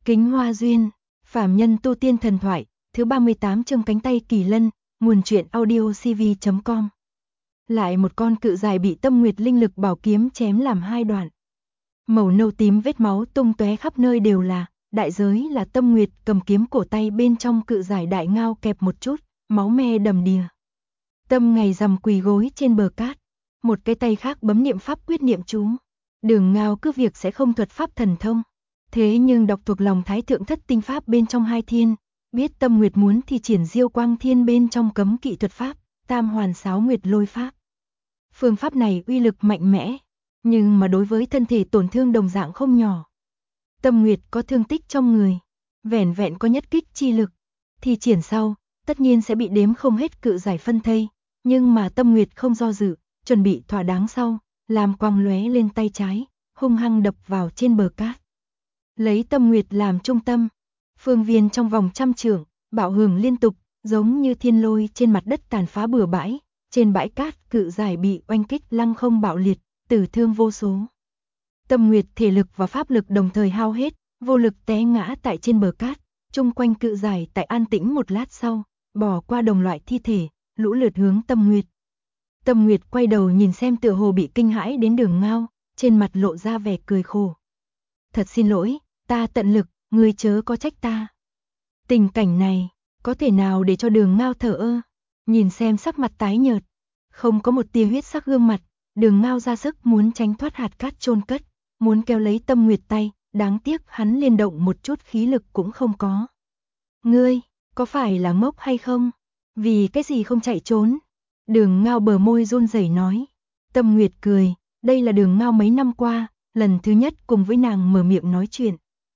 Kính Hoa Duyên, Phàm Nhân Tu Tiên Thần Thoại, thứ 38 chương Cánh Tay Kỳ Lân, nguồn truyện audio cv.com. Lại một con cự dài bị Tâm Nguyệt linh lực bảo kiếm chém làm hai đoạn. Màu nâu tím vết máu tung tóe khắp nơi đều là, đại giới là Tâm Nguyệt cầm kiếm cổ tay bên trong cự giải đại ngao kẹp một chút, máu me đầm đìa. Tâm Ngày rằm quỳ gối trên bờ cát, một cái tay khác bấm niệm pháp quyết niệm chú. Đường Ngao cứ việc sẽ không thuật pháp thần thông, thế nhưng đọc thuộc lòng Thái Thượng Thất Tinh Pháp bên trong hai thiên, biết Tâm Nguyệt muốn thi triển Diêu Quang Thiên bên trong cấm kỵ thuật pháp, Tam Hoàn Sáo Nguyệt Lôi Pháp. Phương pháp này uy lực mạnh mẽ, nhưng mà đối với thân thể tổn thương đồng dạng không nhỏ. Tâm Nguyệt có thương tích trong người, vẻn vẹn có nhất kích chi lực, thi triển sau, tất nhiên sẽ bị đếm không hết cự giải phân thây, nhưng mà Tâm Nguyệt không do dự, chuẩn bị thỏa đáng sau, làm quang lóe lên tay trái, hung hăng đập vào trên bờ cát. Lấy Tâm Nguyệt làm trung tâm, phương viên trong vòng 100 trượng, bạo hưởng liên tục, giống như thiên lôi trên mặt đất tàn phá bừa bãi, trên bãi cát cự giải bị oanh kích lăng không bạo liệt, tử thương vô số. Tâm Nguyệt thể lực và pháp lực đồng thời hao hết, vô lực té ngã tại trên bờ cát, chung quanh cự giải tại an tĩnh một lát sau, bỏ qua đồng loại thi thể, lũ lượt hướng Tâm Nguyệt. Tâm Nguyệt quay đầu nhìn xem tựa hồ bị kinh hãi đến Đường Ngao, trên mặt lộ ra vẻ cười khổ. Thật xin lỗi, ta tận lực, ngươi chớ có trách ta. Tình cảnh này, có thể nào để cho Đường Ngao thở ơ, nhìn xem sắc mặt tái nhợt, không có một tia huyết sắc gương mặt, Đường Ngao ra sức muốn tránh thoát hạt cát chôn cất, muốn kéo lấy Tâm Nguyệt tay, đáng tiếc hắn liên động một chút khí lực cũng không có. Ngươi, có phải là ngốc hay không? Vì cái gì không chạy trốn? Đường Ngao bờ môi run rẩy nói. Tâm Nguyệt cười, đây là Đường Ngao mấy năm qua, lần thứ nhất cùng với nàng mở miệng nói chuyện.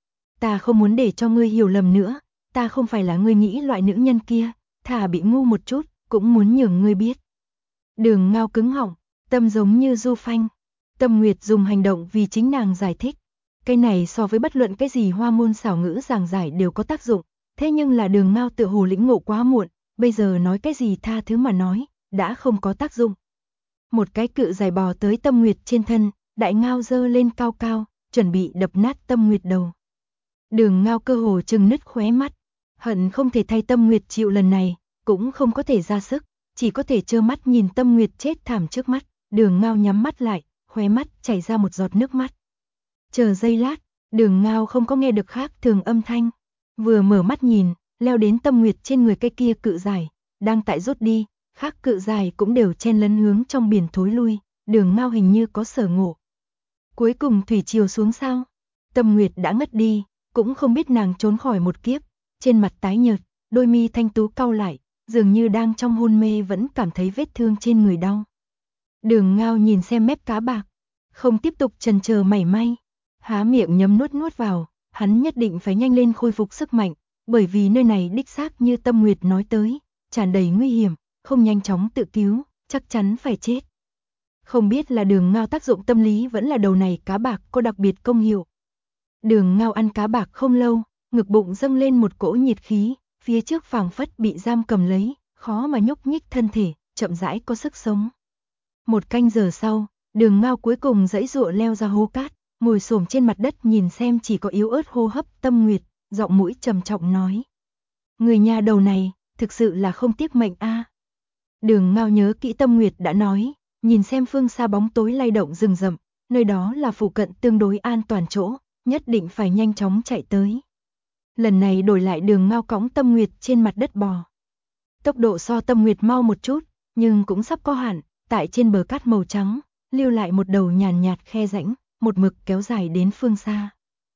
Ta không muốn để cho ngươi hiểu lầm nữa, ta không phải là ngươi nghĩ loại nữ nhân kia, thà bị ngu một chút, cũng muốn nhường ngươi biết. Đường Ngao cứng họng, tâm giống như du phanh. Tâm Nguyệt dùng hành động vì chính nàng giải thích. Cái này so với bất luận cái gì hoa ngôn xảo ngữ giảng giải đều có tác dụng, thế nhưng là Đường Ngao tựa hồ lĩnh ngộ quá muộn, bây giờ nói cái gì tha thứ mà nói, đã không có tác dụng. Một cái cự giải bò tới Tâm Nguyệt trên thân, đại ngao giơ lên cao cao, chuẩn bị đập nát Tâm Nguyệt đầu. Đường Ngao cơ hồ trừng nứt khóe mắt, hận không thể thay Tâm Nguyệt chịu lần này, cũng không có thể ra sức, chỉ có thể trơ mắt nhìn Tâm Nguyệt chết thảm trước mắt. Đường Ngao nhắm mắt lại, khóe mắt chảy ra một giọt nước mắt. Chờ giây lát, Đường Ngao không có nghe được khác thường âm thanh, vừa mở mắt nhìn, leo đến Tâm Nguyệt trên người cái kia cự giải, đang tại rút đi, khác cự giải cũng đều chen lấn hướng trong biển thối lui. Đường Ngao hình như có sở ngộ. Cuối cùng thủy triều xuống sao? Tâm Nguyệt đã ngất đi, cũng không biết nàng trốn khỏi một kiếp, trên mặt tái nhợt, đôi mi thanh tú cau lại, dường như đang trong hôn mê vẫn cảm thấy vết thương trên người đau. Đường Ngao nhìn xem mép cá bạc, không tiếp tục chần chờ mảy may, há miệng nhấm nuốt vào, hắn nhất định phải nhanh lên khôi phục sức mạnh, bởi vì nơi này đích xác như Tâm Nguyệt nói tới, tràn đầy nguy hiểm, không nhanh chóng tự cứu, chắc chắn phải chết. Không biết là Đường Ngao tác dụng tâm lý vẫn là đầu này cá bạc có đặc biệt công hiệu. Đường Ngao ăn cá bạc không lâu, ngực bụng dâng lên một cỗ nhiệt khí, phía trước phảng phất bị giam cầm lấy, khó mà nhúc nhích thân thể, chậm rãi có sức sống. Một canh giờ sau, Đường Ngao cuối cùng giãy giụa leo ra hố cát, ngồi xổm trên mặt đất nhìn xem chỉ có yếu ớt hô hấp Tâm Nguyệt, giọng mũi trầm trọng nói: Người nhà đầu này, thực sự là không tiếc mệnh a. Đường Ngao nhớ kỹ Tâm Nguyệt đã nói, nhìn xem phương xa bóng tối lay động rừng rậm, nơi đó là phụ cận tương đối an toàn chỗ, nhất định phải nhanh chóng chạy tới. Lần này đổi lại Đường Ngao cõng Tâm Nguyệt trên mặt đất bò. Tốc độ so Tâm Nguyệt mau một chút, nhưng cũng sắp có hạn, tại trên bờ cát màu trắng, lưu lại một đầu nhàn nhạt khe rãnh, một mực kéo dài đến phương xa.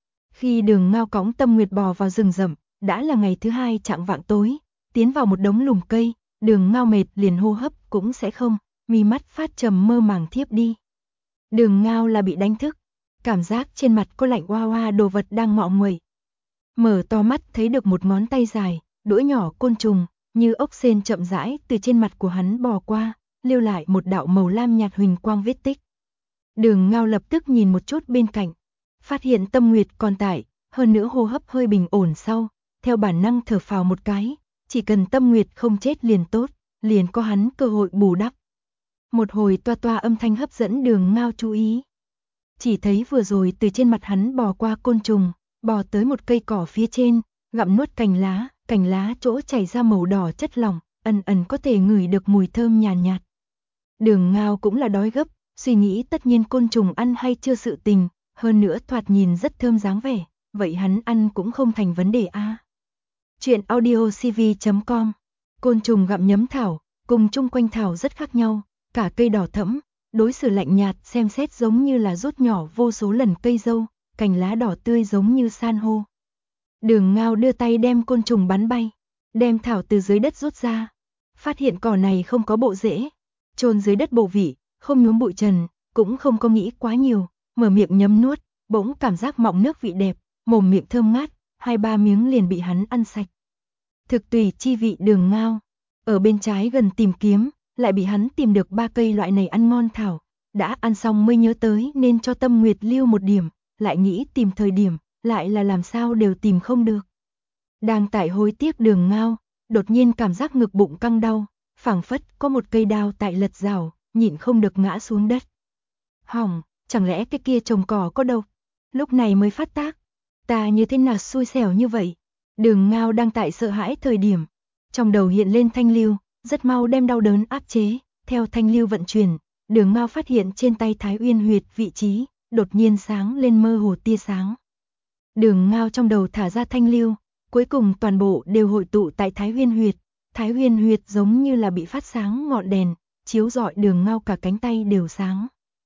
Khi Đường Ngao cõng Tâm Nguyệt bò vào rừng rậm, đã là ngày thứ hai chạng vạng tối, tiến vào một đống lùm cây, Đường Ngao mệt liền hô hấp cũng sẽ không, mi mắt phát trầm mơ màng thiếp đi. Đường Ngao là bị đánh thức, cảm giác trên mặt có lạnh oa oa đồ vật đang ngọ nguậy. Mở to mắt thấy được một ngón tay dài, đũa nhỏ côn trùng, như ốc sên chậm rãi từ trên mặt của hắn bò qua, lưu lại một đạo màu lam nhạt huỳnh quang vết tích. Đường Ngao lập tức nhìn một chút bên cạnh, phát hiện Tâm Nguyệt còn tại, hơn nữa hô hấp hơi bình ổn sau, theo bản năng thở phào một cái, chỉ cần Tâm Nguyệt không chết liền tốt, liền có hắn cơ hội bù đắp. Một hồi toa toa âm thanh hấp dẫn Đường Ngao chú ý. Chỉ thấy vừa rồi từ trên mặt hắn bò qua côn trùng, bò tới một cây cỏ phía trên, gặm nuốt cành lá chỗ chảy ra màu đỏ chất lỏng, ẩn ẩn có thể ngửi được mùi thơm nhàn nhạt. Đường Ngao cũng là đói gấp, suy nghĩ tất nhiên côn trùng ăn hay chưa sự tình, hơn nữa thoạt nhìn rất thơm dáng vẻ, vậy hắn ăn cũng không thành vấn đề a. Chuyện audio cv.com. Côn trùng gặm nhấm thảo, cùng chung quanh thảo rất khác nhau, cả cây đỏ thẫm, đối xử lạnh nhạt, xem xét giống như là rút nhỏ vô số lần cây dâu, cành lá đỏ tươi giống như san hô. Đường Ngao đưa tay đem côn trùng bắn bay, đem thảo từ dưới đất rút ra, phát hiện cỏ này không có bộ rễ, chôn dưới đất bổ vị, không nhuốm bụi trần, cũng không có nghĩ quá nhiều, mở miệng nhấm nuốt, bỗng cảm giác mọng nước vị đẹp, mồm miệng thơm ngát, 2-3 miếng liền bị hắn ăn sạch. Thực tùy chi vị Đường Ngao, ở bên trái gần tìm kiếm, lại bị hắn tìm được 3 cây loại này ăn ngon thảo, đã ăn xong mới nhớ tới nên cho Tâm Nguyệt lưu một điểm, lại nghĩ tìm thời điểm, lại là làm sao đều tìm không được. Đang tại hối tiếc Đường Ngao, đột nhiên cảm giác ngực bụng căng đau, phảng phất có một cây đao tại lật rào, nhịn không được ngã xuống đất. Hỏng, chẳng lẽ cái kia trồng cỏ có độc? Lúc này mới phát tác, ta như thế nào xui xẻo như vậy? Đường Ngao đang tại sợ hãi thời điểm, trong đầu hiện lên thanh lưu, rất mau đem đau đớn áp chế, theo thanh lưu vận chuyển, Đường Ngao phát hiện trên tay Thái Uyên huyệt vị trí, đột nhiên sáng lên mơ hồ tia sáng. Đường Ngao trong đầu thả ra thanh lưu, cuối cùng toàn bộ đều hội tụ tại Thái Uyên huyệt. Thái Uyên huyệt giống như là bị phát sáng ngọn đèn, chiếu rọi Đường Ngao cả cánh tay đều sáng.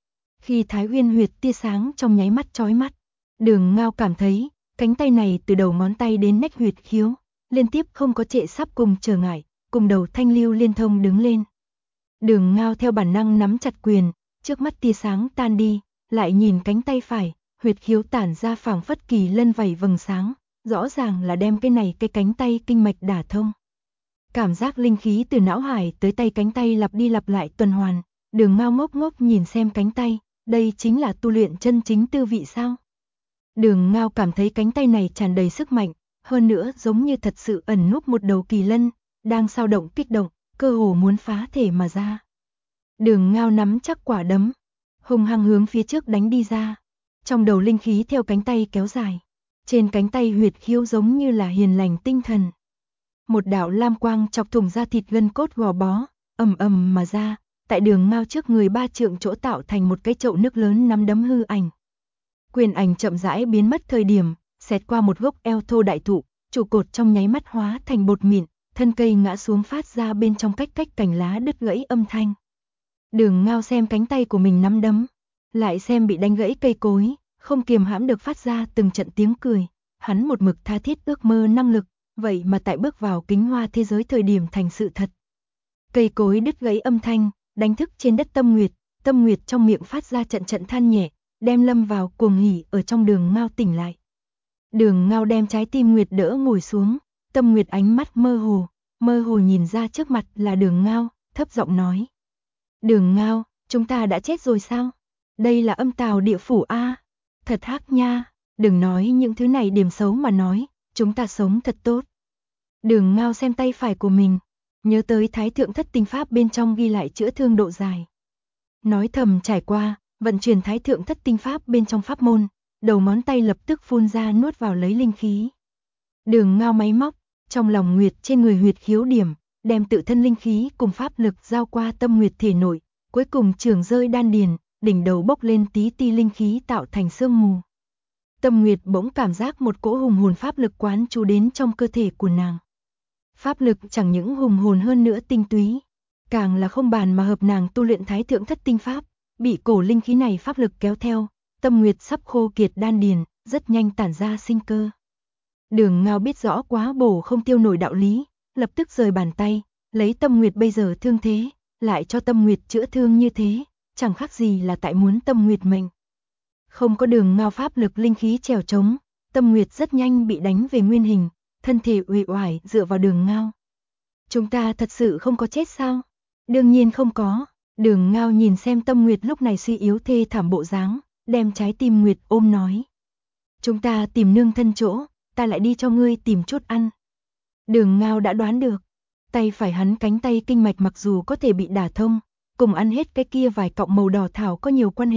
Khi Thái Uyên huyệt tia sáng trong nháy mắt chói mắt, Đường Ngao cảm thấy cánh tay này từ đầu ngón tay đến nách huyệt khiếu, liên tiếp không có trệ sắp cùng trở ngại, cùng đầu thanh lưu liên thông đứng lên. Đường Ngao theo bản năng nắm chặt quyền, trước mắt tia sáng tan đi, lại nhìn cánh tay phải, huyệt khiếu tản ra phảng phất kỳ lân vảy vầng sáng, rõ ràng là đem cái cánh tay kinh mạch đả thông. Cảm giác linh khí từ não hải tới tay cánh tay lặp đi lặp lại tuần hoàn, Đường Ngao ngốc ngốc nhìn xem cánh tay, đây chính là tu luyện chân chính tư vị sao? Đường Ngao cảm thấy cánh tay này tràn đầy sức mạnh, hơn nữa giống như thật sự ẩn núp một đầu kỳ lân, đang sao động kích động, cơ hồ muốn phá thể mà ra. Đường Ngao nắm chắc quả đấm, hung hăng hướng phía trước đánh đi ra. Trong đầu linh khí theo cánh tay kéo dài, trên cánh tay huyệt khiếu giống như là hiền lành tinh thần. Một đạo lam quang chọc thủng ra thịt gân cốt gò bó, ầm ầm mà ra, tại Đường Ngao trước người 3 trượng chỗ tạo thành một cái chậu nước lớn nắm đấm hư ảnh. Quyền ảnh chậm rãi biến mất thời điểm, xẹt qua một gốc eo thô đại thụ, trụ cột trong nháy mắt hóa thành bột mịn, thân cây ngã xuống phát ra bên trong cách cành lá đứt gãy âm thanh. Đường Ngao xem cánh tay của mình nắm đấm, lại xem bị đánh gãy cây cối, không kiềm hãm được phát ra từng trận tiếng cười, hắn một mực tha thiết ước mơ năng lực, vậy mà tại bước vào kính hoa thế giới thời điểm thành sự thật. Cây cối đứt gãy âm thanh, đánh thức trên đất Tâm Nguyệt trong miệng phát ra trận trận than nhẹ, đem lâm vào cuồng hỉ ở trong Đường Ngao tỉnh lại. Đường Ngao đem trái tim Nguyệt đỡ ngồi xuống, Tâm Nguyệt ánh mắt mơ hồ nhìn ra trước mặt là Đường Ngao, thấp giọng nói. Đường Ngao, chúng ta đã chết rồi sao? Đây là âm tào địa phủ a. Thật hắc nha, đừng nói những thứ này điểm xấu mà nói, chúng ta sống thật tốt. Đường Ngao xem tay phải của mình, nhớ tới Thái Thượng Thất Tinh Pháp bên trong ghi lại chữa thương độ dài. Nói thầm trải qua, vận chuyển Thái Thượng Thất Tinh Pháp bên trong pháp môn, đầu ngón tay lập tức phun ra nuốt vào lấy linh khí. Đường Ngao máy móc, trong lòng Nguyệt trên người huyệt khiếu điểm, đem tự thân linh khí cùng pháp lực giao qua Tâm Nguyệt thể nội, cuối cùng trường rơi đan điền, đỉnh đầu bốc lên tí ti linh khí tạo thành sương mù. Tâm Nguyệt bỗng cảm giác một cỗ hùng hồn pháp lực quán chú đến trong cơ thể của nàng. Pháp lực chẳng những hùng hồn hơn nữa tinh túy, càng là không bàn mà hợp nàng tu luyện Thái Thượng Thất Tinh Pháp, bị cổ linh khí này pháp lực kéo theo, Tâm Nguyệt sắp khô kiệt đan điền, rất nhanh tản ra sinh cơ. Đường Ngao biết rõ quá bổ không tiêu nổi đạo lý, lập tức rời bàn tay, lấy Tâm Nguyệt bây giờ thương thế, lại cho Tâm Nguyệt chữa thương như thế, chẳng khác gì là tại muốn Tâm Nguyệt mệnh. Không có Đường Ngao pháp lực linh khí trèo trống, Tâm Nguyệt rất nhanh bị đánh về nguyên hình, thân thể uể oải dựa vào Đường Ngao. Chúng ta thật sự không có chết sao? Đương nhiên không có. Đường Ngao nhìn xem Tâm Nguyệt lúc này suy yếu thê thảm bộ dáng, đem trái tim Nguyệt ôm nói. Chúng ta tìm nương thân chỗ, ta lại đi cho ngươi tìm chút ăn. Đường Ngao đã đoán được, tay phải hắn cánh tay kinh mạch mặc dù có thể bị đả thông, cùng ăn hết cái kia vài cọng màu đỏ thảo có nhiều quan hệ,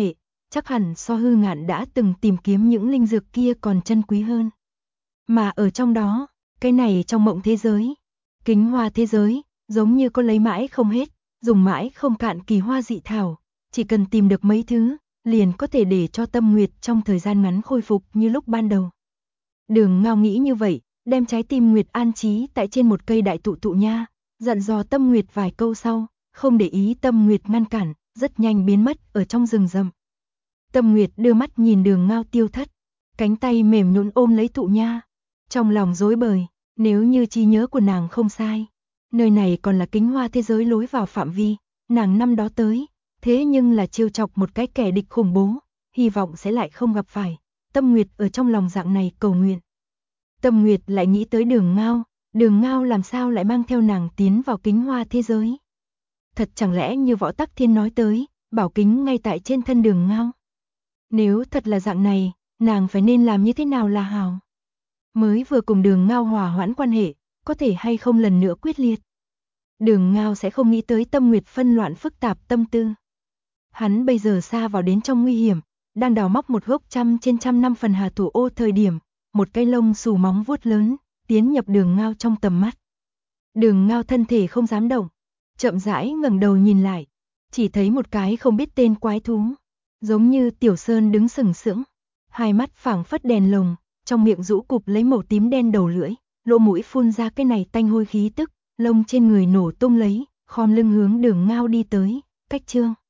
chắc hẳn so Hư Ngạn đã từng tìm kiếm những linh dược kia còn chân quý hơn. Mà ở trong đó, cái này trong mộng thế giới, Kính Hoa thế giới, giống như có lấy mãi không hết, dùng mãi không cạn kỳ hoa dị thảo, chỉ cần tìm được mấy thứ, liền có thể để cho Tâm Nguyệt trong thời gian ngắn khôi phục như lúc ban đầu. Đường Ngao nghĩ như vậy, đem trái tim Nguyệt an trí tại trên một cây đại thụ nha, dặn dò Tâm Nguyệt vài câu sau, không để ý Tâm Nguyệt ngăn cản, rất nhanh biến mất ở trong rừng rậm. Tâm Nguyệt đưa mắt nhìn Đường Ngao tiêu thất, cánh tay mềm nhũn ôm lấy thụ nha, trong lòng rối bời, nếu như trí nhớ của nàng không sai, nơi này còn là Kính Hoa thế giới lối vào phạm vi, nàng năm đó tới, thế nhưng là trêu chọc một cái kẻ địch khủng bố, hy vọng sẽ lại không gặp phải. Tâm Nguyệt ở trong lòng dạng này cầu nguyện. Tâm Nguyệt lại nghĩ tới Đường Ngao làm sao lại mang theo nàng tiến vào Kính Hoa thế giới. Thật chẳng lẽ như Võ Tắc Thiên nói tới, bảo kính ngay tại trên thân Đường Ngao. Nếu thật là dạng này, nàng phải nên làm như thế nào là hảo? Mới vừa cùng Đường Ngao hòa hoãn quan hệ, có thể hay không lần nữa quyết liệt. Đường Ngao sẽ không nghĩ tới Tâm Nguyệt phân loạn phức tạp tâm tư. Hắn bây giờ xa vào đến trong nguy hiểm, đang đào móc một gốc trăm trên trăm năm phần hà thủ ô thời điểm, một cái lông xù móng vuốt lớn, tiến nhập Đường Ngao trong tầm mắt. Đường Ngao thân thể không dám động, chậm rãi ngẩng đầu nhìn lại, chỉ thấy một cái không biết tên quái thú, giống như Tiểu Sơn đứng sừng sững, hai mắt phảng phất đèn lồng, trong miệng rũ cụp lấy màu tím đen đầu lưỡi, lỗ mũi phun ra cái này tanh hôi khí tức, lông trên người nổ tung lấy, khom lưng hướng Đường Ngao đi tới, cách chương